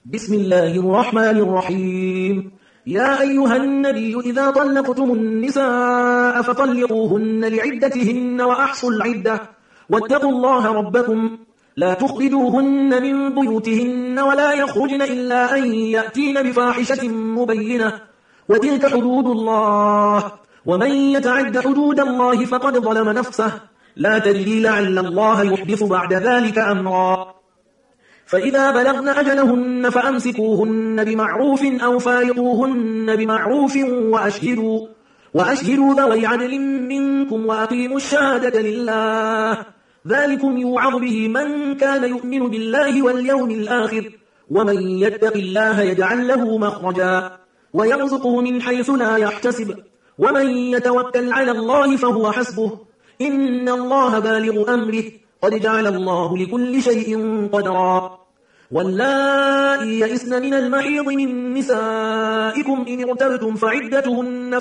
بسم الله الرحمن الرحيم. يا أيها النبي إذا طلقتم النساء فطلقوهن لعدتهن وأحصوا العدة واتقوا الله ربكم لا تخرجوهن من بيوتهن ولا يخرجن إلا أن يأتين بفاحشة مبينة وتلك حدود الله ومن يتعد حدود الله فقد ظلم نفسه لا تدري لعل الله يحدث بعد ذلك أمرا. فإذا بلغن أجلهن فأمسكوهن بمعروف أو فارقوهن بمعروف وأشهدوا ذوي عدل منكم وأقيموا الشهادة لله ذلكم يوعظ به من كان يؤمن بالله واليوم الآخر ومن يتق الله يجعل له مخرجا ويرزقه من حيث لا يحتسب ومن يتوكل على الله فهو حسبه إن الله بالغ أمره قد جعل الله لكل شيء قدرا. واللائي يئسن من المحيض من نسائكم إن ارتبتم فعدتهن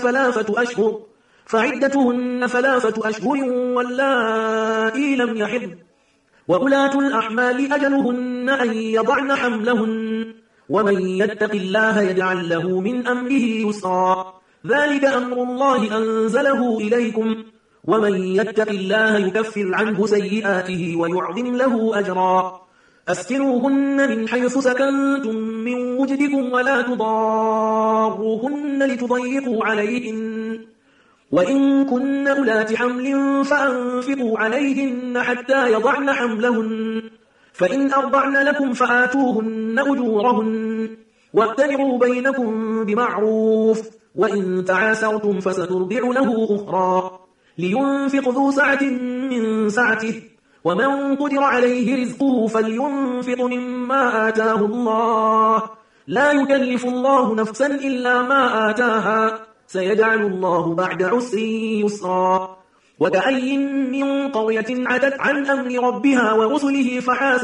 ثلاثة أشهر واللائي لم يحضن وأولاة الأحمال أجلهن أن يضعن حملهن ومن يتق الله يجعل له من أمره يسرا ذلك أمر الله أنزله إليكم ومن يتق الله يكفر عنه سيئاته ويعظم له أجرا. أسكنوهن من حيث سكنتم من وجدكم ولا تضاروهن لتضيقوا عليهن وإن كن أولات حمل فأنفقوا عليهن حتى يضعن حملهن فإن أرضعن لكم فآتوهن أجورهن واتبعوا بينكم بمعروف وإن تعاسرتم فسترضع له أخرى لينفق ذو سعة من سعته ومن قدر عليه رزقه فلينفق مما آتاه الله لا يكلف الله نفسا إلا ما آتاها سيجعل الله بعد عسر يسرا. وكأي من قرية عتت عن أمر ربها ورسله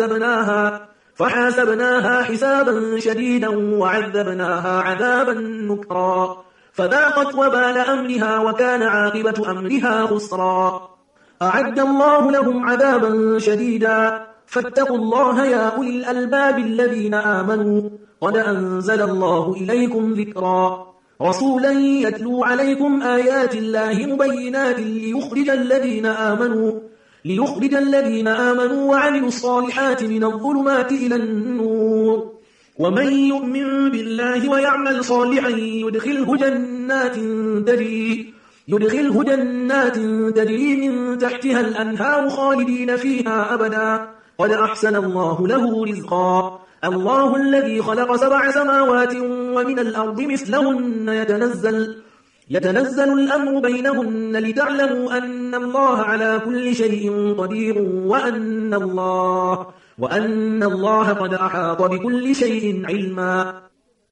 فحاسبناها حسابا شديدا وعذبناها عذابا نكرا فذاقت وبال أمرها وكان عاقبة أمرها خسرا. أعد الله لهم عذابا شديدا فاتقوا الله يا أولي الألباب الذين آمنوا قد أنزل الله إليكم ذكرا رسولا يتلو عليكم آيات الله مبينات ليخرج الذين آمنوا وعملوا الصالحات من الظلمات إلى النور ومن يؤمن بالله ويعمل صالحا يدخله جنات تجري من تحتها الأنهار خالدين فيها أبدا قد أحسن الله له رزقا. الله الذي خلق 7 سماوات ومن الأرض مثلهن يتنزل الأمر بينهن لتعلموا أن الله على كل شيء قدير وأن الله قد أحاط بكل شيء علما.